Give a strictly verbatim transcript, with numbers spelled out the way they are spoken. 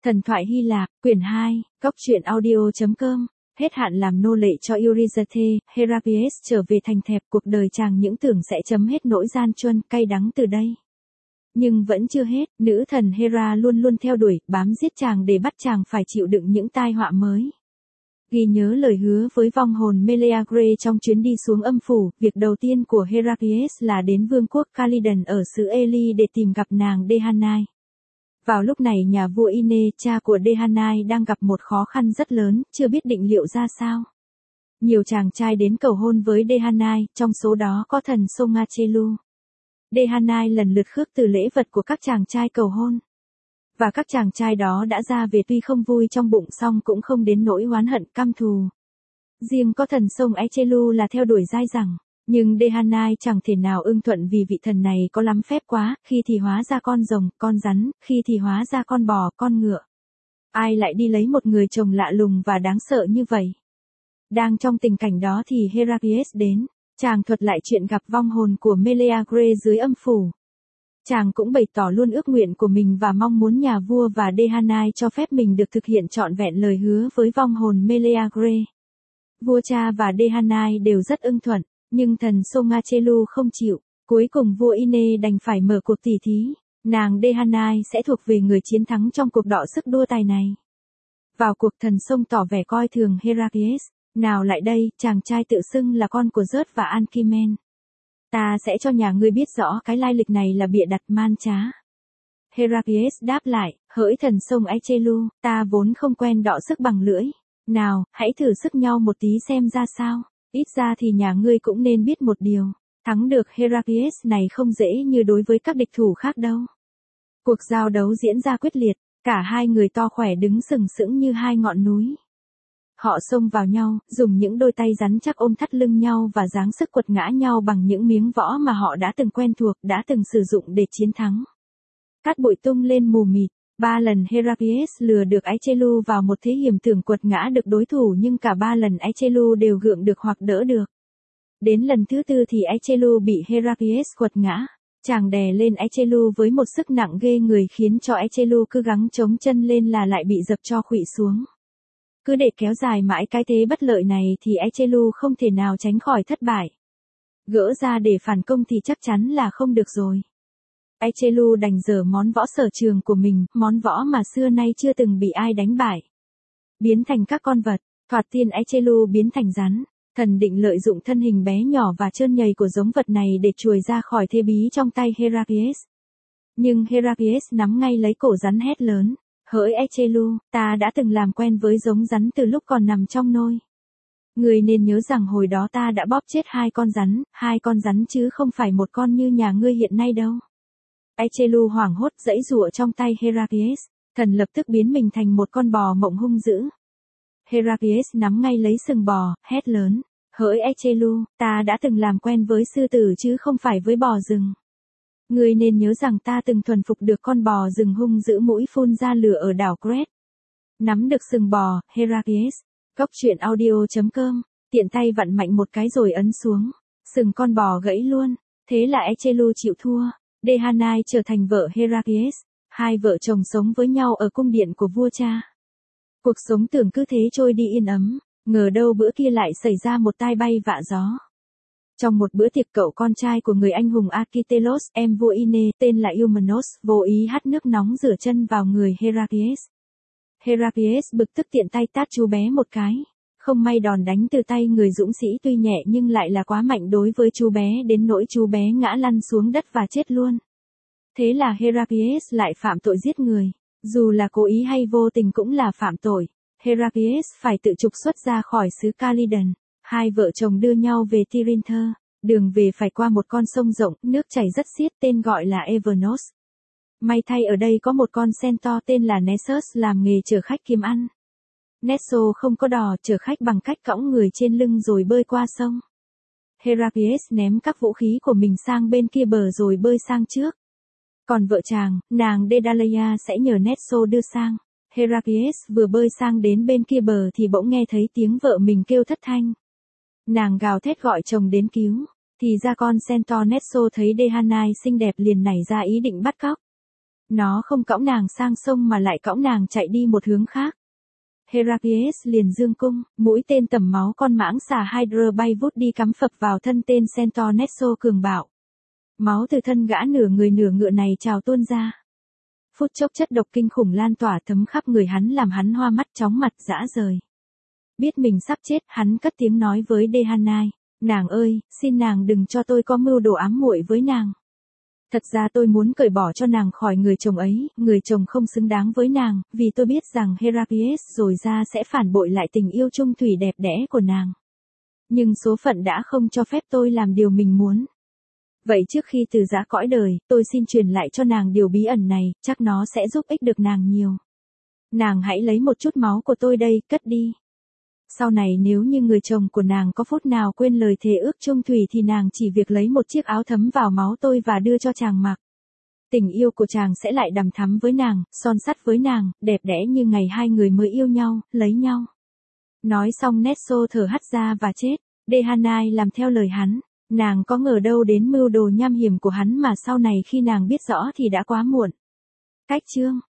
Thần thoại Hy Lạp, quyển hai, góc truyện audio chấm com. Hết hạn làm nô lệ cho Eurysathe, Heraclius trở về thành thẹp, cuộc đời chàng những tưởng sẽ chấm hết nỗi gian truân, cay đắng từ đây. Nhưng vẫn chưa hết, nữ thần Hera luôn luôn theo đuổi, bám giết chàng để bắt chàng phải chịu đựng những tai họa mới. Ghi nhớ lời hứa với vong hồn Meleagre trong chuyến đi xuống âm phủ, việc đầu tiên của Heraclius là đến vương quốc Calydon ở xứ Eli để tìm gặp nàng Deianai. Vào lúc này nhà vua Ine, cha của Deianai đang gặp một khó khăn rất lớn, chưa biết định liệu ra sao. Nhiều chàng trai đến cầu hôn với Deianai, trong số đó có thần Songachelu. Deianai lần lượt khước từ lễ vật của các chàng trai cầu hôn. Và các chàng trai đó đã ra về tuy không vui trong bụng song cũng không đến nỗi oán hận căm thù. Riêng có thần Songachelu là theo đuổi dai dẳng. Nhưng Deianai chẳng thể nào ưng thuận vì vị thần này có lắm phép quá, khi thì hóa ra con rồng, con rắn, khi thì hóa ra con bò, con ngựa. Ai lại đi lấy một người chồng lạ lùng và đáng sợ như vậy? Đang trong tình cảnh đó thì Heraclius đến, chàng thuật lại chuyện gặp vong hồn của Meleagre dưới âm phủ. Chàng cũng bày tỏ luôn ước nguyện của mình và mong muốn nhà vua và Deianai cho phép mình được thực hiện trọn vẹn lời hứa với vong hồn Meleagre. Vua cha và Deianai đều rất ưng thuận. Nhưng thần Songachelu không chịu, cuối cùng vua Ine đành phải mở cuộc tỉ thí, nàng Deianai sẽ thuộc về người chiến thắng trong cuộc đọ sức đua tài này. Vào cuộc thần Song tỏ vẻ coi thường Heraclius, nào lại đây, chàng trai tự xưng là con của Zeus và Anchimen. Ta sẽ cho nhà ngươi biết rõ cái lai lịch này là bịa đặt man trá. Heraclius đáp lại, hỡi thần Songachelu, ta vốn không quen đọ sức bằng lưỡi, nào, hãy thử sức nhau một tí xem ra sao. Ít ra thì nhà ngươi cũng nên biết một điều, thắng được Heraclius này không dễ như đối với các địch thủ khác đâu. Cuộc giao đấu diễn ra quyết liệt, cả hai người to khỏe đứng sừng sững như hai ngọn núi. Họ xông vào nhau, dùng những đôi tay rắn chắc ôm thắt lưng nhau và giáng sức quật ngã nhau bằng những miếng võ mà họ đã từng quen thuộc, đã từng sử dụng để chiến thắng. Cát bụi tung lên mù mịt. Ba lần Heraclius lừa được Aichelu vào một thế hiểm tưởng quật ngã được đối thủ nhưng cả ba lần Aichelu đều gượng được hoặc đỡ được. Đến lần thứ tư thì Aichelu bị Heraclius quật ngã. Chàng đè lên Aichelu với một sức nặng ghê người khiến cho Aichelu cứ gắng chống chân lên là lại bị dập cho khuỵu xuống. Cứ để kéo dài mãi cái thế bất lợi này thì Aichelu không thể nào tránh khỏi thất bại. Gỡ ra để phản công thì chắc chắn là không được rồi. Aichelu đành dở món võ sở trường của mình, món võ mà xưa nay chưa từng bị ai đánh bại. Biến thành các con vật, thoạt tiên Aichelu biến thành rắn, thần định lợi dụng thân hình bé nhỏ và trơn nhầy của giống vật này để chuồi ra khỏi thế bí trong tay Heraclius. Nhưng Heraclius nắm ngay lấy cổ rắn hét lớn, hỡi Aichelu, ta đã từng làm quen với giống rắn từ lúc còn nằm trong nôi. Người nên nhớ rằng hồi đó ta đã bóp chết hai con rắn, hai con rắn chứ không phải một con như nhà ngươi hiện nay đâu. Aichelu hoảng hốt giãy giụa trong tay Heraclius, thần lập tức biến mình thành một con bò mộng hung dữ. Heraclius nắm ngay lấy sừng bò, hét lớn, hỡi Aichelu, ta đã từng làm quen với sư tử chứ không phải với bò rừng. Ngươi nên nhớ rằng ta từng thuần phục được con bò rừng hung dữ mũi phun ra lửa ở đảo Crete. Nắm được sừng bò, Heraclius, góc truyện audio chấm com, tiện tay vặn mạnh một cái rồi ấn xuống, sừng con bò gãy luôn, thế là Aichelu chịu thua. Deianai trở thành vợ Heraclius, hai vợ chồng sống với nhau ở cung điện của vua cha. Cuộc sống tưởng cứ thế trôi đi yên ấm, ngờ đâu bữa kia lại xảy ra một tai bay vạ gió. Trong một bữa tiệc cậu con trai của người anh hùng Akitelos, em vua Ine, tên là Eumenos, vô ý hắt nước nóng rửa chân vào người Heraclius. Heraclius bực tức tiện tay tát chú bé một cái. Không may đòn đánh từ tay người dũng sĩ tuy nhẹ nhưng lại là quá mạnh đối với chú bé đến nỗi chú bé ngã lăn xuống đất và chết luôn. Thế là Heraclius lại phạm tội giết người. Dù là cố ý hay vô tình cũng là phạm tội. Heraclius phải tự trục xuất ra khỏi xứ Calydon. Hai vợ chồng đưa nhau về Tirynthe. Đường về phải qua một con sông rộng, nước chảy rất xiết tên gọi là Evernos. May thay ở đây có một con centaur tên là Nessus làm nghề chở khách kiếm ăn. Neso không có đò, chở khách bằng cách cõng người trên lưng rồi bơi qua sông. Heraclius ném các vũ khí của mình sang bên kia bờ rồi bơi sang trước. Còn vợ chàng, nàng Dedaleia sẽ nhờ Neso đưa sang. Heraclius vừa bơi sang đến bên kia bờ thì bỗng nghe thấy tiếng vợ mình kêu thất thanh. Nàng gào thét gọi chồng đến cứu, thì ra con centaur Neso thấy Deianai xinh đẹp liền nảy ra ý định bắt cóc. Nó không cõng nàng sang sông mà lại cõng nàng chạy đi một hướng khác. Heraclius liền dương cung, mũi tên tầm máu con mãng xà Hydra bay vút đi cắm phập vào thân tên Centaur Nexo cường bạo. Máu từ thân gã nửa người nửa ngựa này trào tuôn ra. Phút chốc chất độc kinh khủng lan tỏa thấm khắp người hắn làm hắn hoa mắt chóng mặt dã rời. Biết mình sắp chết, hắn cất tiếng nói với Dehanai, nàng ơi, xin nàng đừng cho tôi có mưu đồ ám muội với nàng. Thật ra tôi muốn cởi bỏ cho nàng khỏi người chồng ấy, người chồng không xứng đáng với nàng, vì tôi biết rằng Heraclius rồi ra sẽ phản bội lại tình yêu chung thủy đẹp đẽ của nàng. Nhưng số phận đã không cho phép tôi làm điều mình muốn. Vậy trước khi từ giã cõi đời, tôi xin truyền lại cho nàng điều bí ẩn này, chắc nó sẽ giúp ích được nàng nhiều. Nàng hãy lấy một chút máu của tôi đây, cất đi. Sau này nếu như người chồng của nàng có phút nào quên lời thề ước chung thủy thì nàng chỉ việc lấy một chiếc áo thấm vào máu tôi và đưa cho chàng mặc. Tình yêu của chàng sẽ lại đằm thắm với nàng, son sắt với nàng, đẹp đẽ như ngày hai người mới yêu nhau, lấy nhau. Nói xong Nexo thở hắt ra và chết. Dehanai làm theo lời hắn. Nàng có ngờ đâu đến mưu đồ nham hiểm của hắn mà sau này khi nàng biết rõ thì đã quá muộn. Cách chương